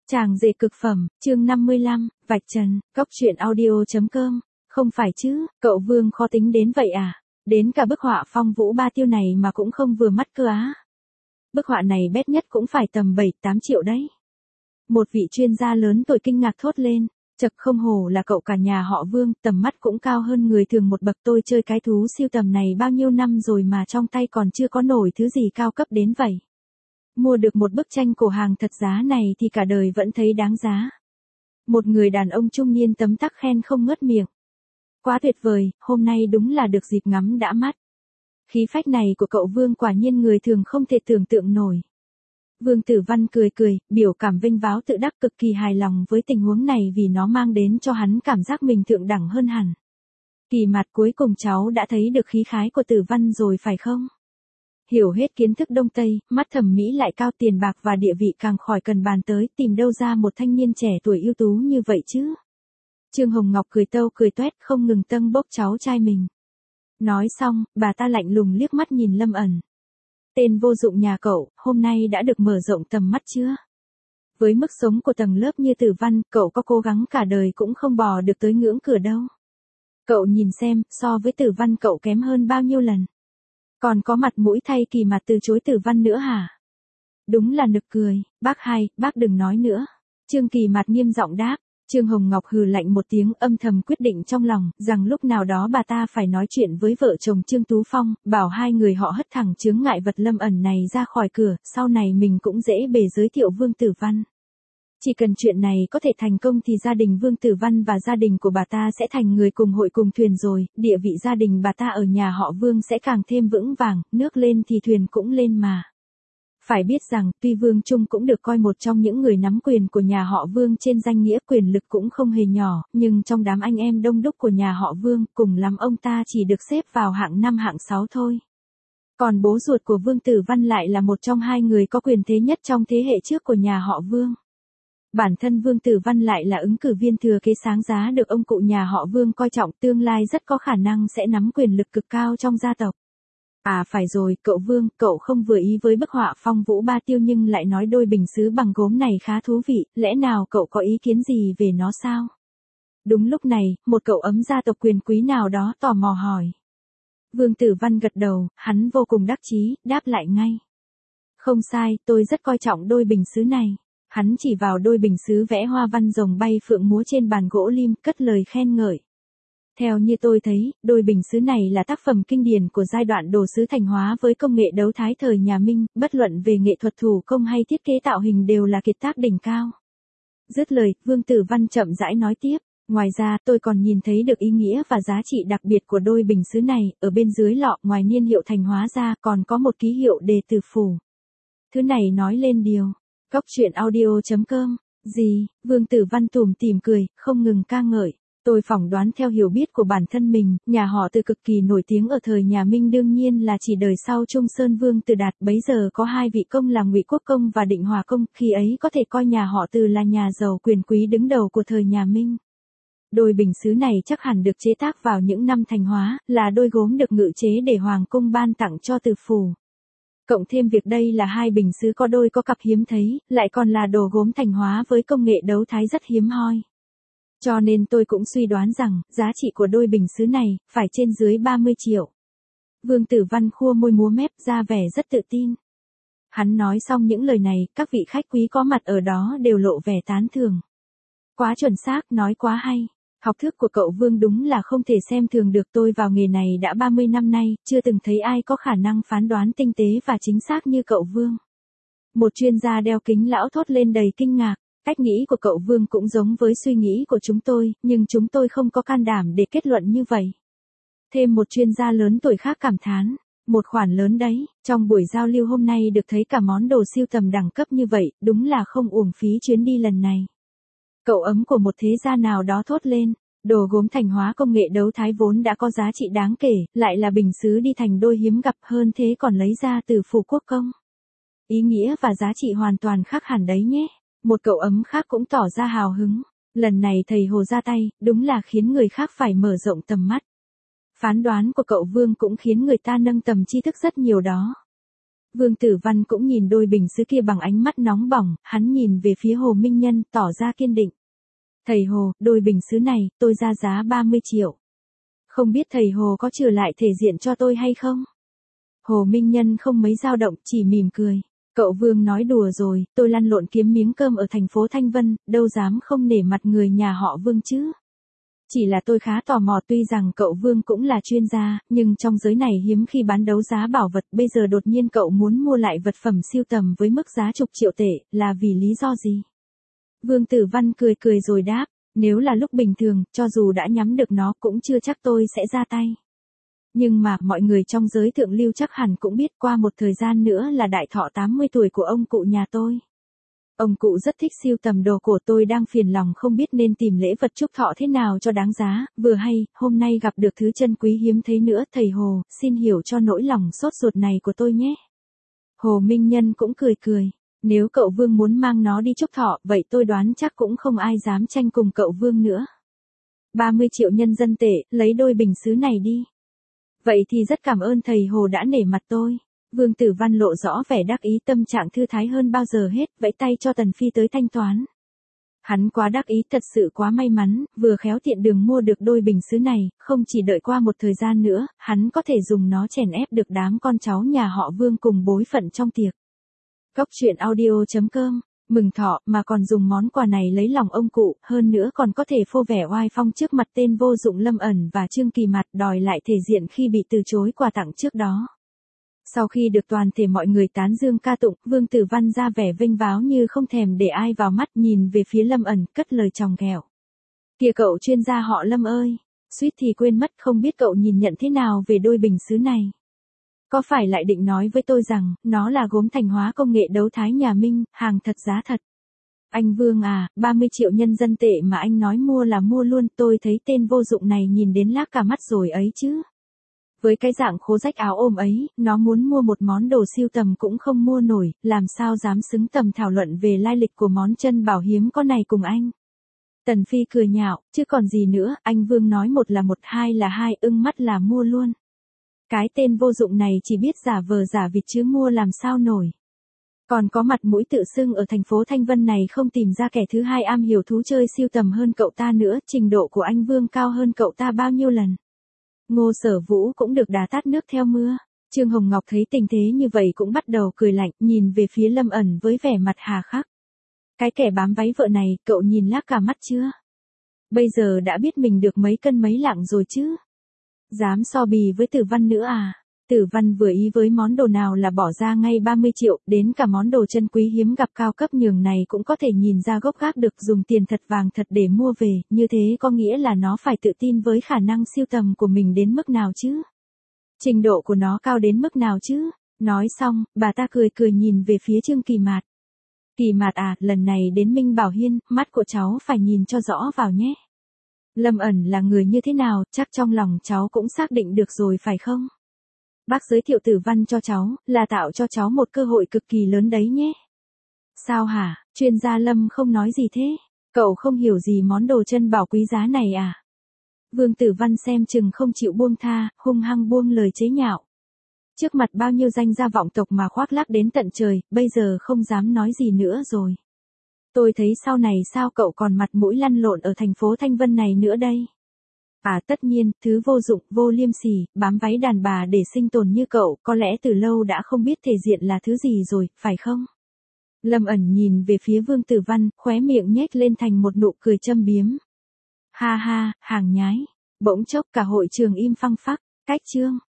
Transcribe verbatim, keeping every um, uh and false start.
Chàng rể cực phẩm, chương năm mươi lăm, vạch trần, cóc truyện audio.com, không phải chứ, cậu Vương khó tính đến vậy à, đến cả bức họa phong vũ ba tiêu này mà cũng không vừa mắt cơ á. Bức họa này bét nhất cũng phải tầm bảy tám triệu đấy. Một vị chuyên gia lớn tuổi kinh ngạc thốt lên, chật không hổ là cậu cả nhà họ Vương, tầm mắt cũng cao hơn người thường một bậc. Tôi chơi cái thú siêu tầm này bao nhiêu năm rồi mà trong tay còn chưa có nổi thứ gì cao cấp đến vậy. Mua được một bức tranh cổ hàng thật giá này thì cả đời vẫn thấy đáng giá. Một người đàn ông trung niên tấm tắc khen không ngớt miệng. Quá tuyệt vời, hôm nay đúng là được dịp ngắm đã mắt. Khí phách này của cậu Vương quả nhiên người thường không thể tưởng tượng nổi. Vương Tử Văn cười cười, biểu cảm vinh váo tự đắc, cực kỳ hài lòng với tình huống này vì nó mang đến cho hắn cảm giác mình thượng đẳng hơn hẳn. Kỳ mặt, cuối cùng cháu đã thấy được khí khái của Tử Văn rồi phải không? Hiểu hết kiến thức Đông Tây, mắt thẩm mỹ lại cao, tiền bạc và địa vị càng khỏi cần bàn tới, tìm đâu ra một thanh niên trẻ tuổi ưu tú như vậy chứ? Trương Hồng Ngọc cười tâu cười toét, không ngừng tâng bốc cháu trai mình. Nói xong, bà ta lạnh lùng liếc mắt nhìn Lâm Ẩn. Tên vô dụng nhà cậu, hôm nay đã được mở rộng tầm mắt chưa? Với mức sống của tầng lớp như Tử Văn, cậu có cố gắng cả đời cũng không bò được tới ngưỡng cửa đâu. Cậu nhìn xem, so với Tử Văn cậu kém hơn bao nhiêu lần. Còn có mặt mũi thay Kỳ Mặt từ chối Tử Văn nữa hả? Đúng là nực cười, bác hai, bác đừng nói nữa. Trương Kỳ Mặt nghiêm giọng đáp. Trương Hồng Ngọc hừ lạnh một tiếng, âm thầm quyết định trong lòng, rằng lúc nào đó bà ta phải nói chuyện với vợ chồng Trương Tú Phong, bảo hai người họ hất thẳng chướng ngại vật Lâm Ẩn này ra khỏi cửa, sau này mình cũng dễ bề giới thiệu Vương Tử Văn. Chỉ cần chuyện này có thể thành công thì gia đình Vương Tử Văn và gia đình của bà ta sẽ thành người cùng hội cùng thuyền rồi, địa vị gia đình bà ta ở nhà họ Vương sẽ càng thêm vững vàng, nước lên thì thuyền cũng lên mà. Phải biết rằng, tuy Vương Trung cũng được coi một trong những người nắm quyền của nhà họ Vương trên danh nghĩa quyền lực cũng không hề nhỏ, nhưng trong đám anh em đông đúc của nhà họ Vương, cùng lắm ông ta chỉ được xếp vào hạng năm hạng sáu thôi. Còn bố ruột của Vương Tử Văn lại là một trong hai người có quyền thế nhất trong thế hệ trước của nhà họ Vương. Bản thân Vương Tử Văn lại là ứng cử viên thừa kế sáng giá được ông cụ nhà họ Vương coi trọng, tương lai rất có khả năng sẽ nắm quyền lực cực cao trong gia tộc. À phải rồi, cậu Vương, cậu không vừa ý với bức họa phong vũ ba tiêu nhưng lại nói đôi bình sứ bằng gốm này khá thú vị, lẽ nào cậu có ý kiến gì về nó sao? Đúng lúc này, một cậu ấm gia tộc quyền quý nào đó tò mò hỏi. Vương Tử Văn gật đầu, hắn vô cùng đắc chí, đáp lại ngay. Không sai, tôi rất coi trọng đôi bình sứ này. Hắn chỉ vào đôi bình sứ vẽ hoa văn rồng bay phượng múa trên bàn gỗ lim, cất lời khen ngợi. Theo như tôi thấy, đôi bình sứ này là tác phẩm kinh điển của giai đoạn đồ sứ thành hóa với công nghệ đấu thái thời nhà Minh, bất luận về nghệ thuật thủ công hay thiết kế tạo hình đều là kiệt tác đỉnh cao. Dứt lời, Vương Tử Văn chậm rãi nói tiếp, ngoài ra tôi còn nhìn thấy được ý nghĩa và giá trị đặc biệt của đôi bình sứ này, ở bên dưới lọ ngoài niên hiệu thành hóa ra còn có một ký hiệu đề từ phủ. Thứ này nói lên điều. Cóc truyện audio.com, gì, Vương Tử Văn tủm tỉm cười, không ngừng ca ngợi. Tôi phỏng đoán theo hiểu biết của bản thân mình, nhà họ Từ cực kỳ nổi tiếng ở thời nhà Minh đương nhiên là chỉ đời sau Trung Sơn Vương Từ Đạt, bấy giờ có hai vị công là Ngụy Quốc Công và Định Hòa Công, khi ấy có thể coi nhà họ Từ là nhà giàu quyền quý đứng đầu của thời nhà Minh. Đôi bình sứ này chắc hẳn được chế tác vào những năm thành hóa, là đôi gốm được ngự chế để Hoàng cung ban tặng cho Từ phủ. Cộng thêm việc đây là hai bình sứ có đôi có cặp hiếm thấy, lại còn là đồ gốm thành hóa với công nghệ đấu thái rất hiếm hoi. Cho nên tôi cũng suy đoán rằng, giá trị của đôi bình sứ này, phải trên dưới ba mươi triệu. Vương Tử Văn khua môi múa mép ra vẻ rất tự tin. Hắn nói xong những lời này, các vị khách quý có mặt ở đó đều lộ vẻ tán thưởng. Quá chuẩn xác, nói quá hay. Học thức của cậu Vương đúng là không thể xem thường được, tôi vào nghề này đã ba mươi năm nay, chưa từng thấy ai có khả năng phán đoán tinh tế và chính xác như cậu Vương. Một chuyên gia đeo kính lão thốt lên đầy kinh ngạc. Cách nghĩ của cậu Vương cũng giống với suy nghĩ của chúng tôi, nhưng chúng tôi không có can đảm để kết luận như vậy. Thêm một chuyên gia lớn tuổi khác cảm thán, một khoản lớn đấy, trong buổi giao lưu hôm nay được thấy cả món đồ siêu tầm đẳng cấp như vậy, đúng là không uổng phí chuyến đi lần này. Cậu ấm của một thế gia nào đó thốt lên, đồ gốm thành hóa công nghệ đấu thái vốn đã có giá trị đáng kể, lại là bình sứ đi thành đôi hiếm gặp hơn thế còn lấy ra từ phủ quốc công. Ý nghĩa và giá trị hoàn toàn khác hẳn đấy nhé. Một cậu ấm khác cũng tỏ ra hào hứng. Lần này thầy Hồ ra tay, đúng là khiến người khác phải mở rộng tầm mắt. Phán đoán của cậu Vương cũng khiến người ta nâng tầm tri thức rất nhiều đó. Vương Tử Văn cũng nhìn đôi bình sứ kia bằng ánh mắt nóng bỏng, hắn nhìn về phía Hồ Minh Nhân, tỏ ra kiên định. Thầy Hồ, đôi bình sứ này, tôi ra giá ba mươi triệu. Không biết thầy Hồ có trừ lại thể diện cho tôi hay không? Hồ Minh Nhân không mấy dao động, chỉ mỉm cười. Cậu Vương nói đùa rồi, tôi lăn lộn kiếm miếng cơm ở thành phố Thanh Vân, đâu dám không nể mặt người nhà họ Vương chứ. Chỉ là tôi khá tò mò, tuy rằng cậu Vương cũng là chuyên gia, nhưng trong giới này hiếm khi bán đấu giá bảo vật, bây giờ đột nhiên cậu muốn mua lại vật phẩm sưu tầm với mức giá chục triệu tệ, là vì lý do gì? Vương Tử Văn cười cười rồi đáp, nếu là lúc bình thường, cho dù đã nhắm được nó cũng chưa chắc tôi sẽ ra tay. Nhưng mà, mọi người trong giới thượng lưu chắc hẳn cũng biết qua một thời gian nữa là đại thọ tám mươi tuổi của ông cụ nhà tôi. Ông cụ rất thích sưu tầm đồ cổ, tôi đang phiền lòng không biết nên tìm lễ vật chúc thọ thế nào cho đáng giá, vừa hay, hôm nay gặp được thứ chân quý hiếm thấy nữa, thầy Hồ, xin hiểu cho nỗi lòng sốt ruột này của tôi nhé. Hồ Minh Nhân cũng cười cười, nếu cậu Vương muốn mang nó đi chúc thọ, vậy tôi đoán chắc cũng không ai dám tranh cùng cậu Vương nữa. ba mươi triệu nhân dân tệ, lấy đôi bình sứ này đi. Vậy thì rất cảm ơn thầy Hồ đã nể mặt tôi. Vương Tử Văn lộ rõ vẻ đắc ý, tâm trạng thư thái hơn bao giờ hết, vẫy tay cho Tần Phi tới thanh toán. Hắn quá đắc ý, thật sự quá may mắn, vừa khéo tiện đường mua được đôi bình sứ này, không chỉ đợi qua một thời gian nữa, hắn có thể dùng nó chèn ép được đám con cháu nhà họ Vương cùng bối phận trong tiệc. Cốc truyện audio chấm com, mừng thọ mà còn dùng món quà này lấy lòng ông cụ, hơn nữa còn có thể phô vẻ oai phong trước mặt tên vô dụng Lâm Ẩn và Trương Kỳ Mạt, đòi lại thể diện khi bị từ chối quà tặng trước đó. Sau khi được toàn thể mọi người tán dương ca tụng, Vương Tử Văn ra vẻ vênh váo như không thèm để ai vào mắt, nhìn về phía Lâm Ẩn, cất lời chòng ghẹo. Kìa cậu chuyên gia họ Lâm ơi, suýt thì quên mất, không biết cậu nhìn nhận thế nào về đôi bình sứ này. Có phải lại định nói với tôi rằng, nó là gốm thành hóa công nghệ đấu thái nhà Minh, hàng thật giá thật. Anh Vương à, ba mươi triệu nhân dân tệ mà anh nói mua là mua luôn, tôi thấy tên vô dụng này nhìn đến lác cả mắt rồi ấy chứ. Với cái dạng khố rách áo ôm ấy, nó muốn mua một món đồ siêu tầm cũng không mua nổi, làm sao dám xứng tầm thảo luận về lai lịch của món chân bảo hiếm có này cùng anh. Tần Phi cười nhạo, chứ còn gì nữa, anh Vương nói một là một, hai là hai, ưng mắt là mua luôn. Cái tên vô dụng này chỉ biết giả vờ giả vịt chứ mua làm sao nổi. Còn có mặt mũi tự xưng ở thành phố Thanh Vân này không tìm ra kẻ thứ hai am hiểu thú chơi siêu tầm hơn cậu ta nữa, trình độ của anh Vương cao hơn cậu ta bao nhiêu lần. Ngô Sở Vũ cũng được đá tát nước theo mưa. Trương Hồng Ngọc thấy tình thế như vậy cũng bắt đầu cười lạnh, nhìn về phía Lâm Ẩn với vẻ mặt hà khắc. Cái kẻ bám váy vợ này, cậu nhìn lác cả mắt chưa? Bây giờ đã biết mình được mấy cân mấy lạng rồi chứ? Dám so bì với Tử Văn nữa à? Tử Văn vừa ý với món đồ nào là bỏ ra ngay ba mươi triệu, đến cả món đồ chân quý hiếm gặp cao cấp nhường này cũng có thể nhìn ra gốc gác được, dùng tiền thật vàng thật để mua về, như thế có nghĩa là nó phải tự tin với khả năng siêu tầm của mình đến mức nào chứ? Trình độ của nó cao đến mức nào chứ? Nói xong, bà ta cười cười nhìn về phía Trương Kỳ Mạt. Kỳ Mạt à, lần này đến Minh Bảo Hiên, mắt của cháu phải nhìn cho rõ vào nhé. Lâm Ẩn là người như thế nào, chắc trong lòng cháu cũng xác định được rồi phải không? Bác giới thiệu Tử Văn cho cháu, là tạo cho cháu một cơ hội cực kỳ lớn đấy nhé. Sao hả, chuyên gia Lâm không nói gì thế? Cậu không hiểu gì món đồ chân bảo quý giá này à? Vương Tử Văn xem chừng không chịu buông tha, hung hăng buông lời chế nhạo. Trước mặt bao nhiêu danh gia vọng tộc mà khoác lác đến tận trời, bây giờ không dám nói gì nữa rồi. Tôi thấy sau này sao cậu còn mặt mũi lăn lộn ở thành phố Thanh Vân này nữa đây? À tất nhiên, thứ vô dụng, vô liêm sỉ, bám váy đàn bà để sinh tồn như cậu, có lẽ từ lâu đã không biết thể diện là thứ gì rồi, phải không? Lâm Ẩn nhìn về phía Vương Tử Văn, khóe miệng nhếch lên thành một nụ cười châm biếm. Ha ha, hàng nhái. Bỗng chốc cả hội trường im phăng phắc, cách chương.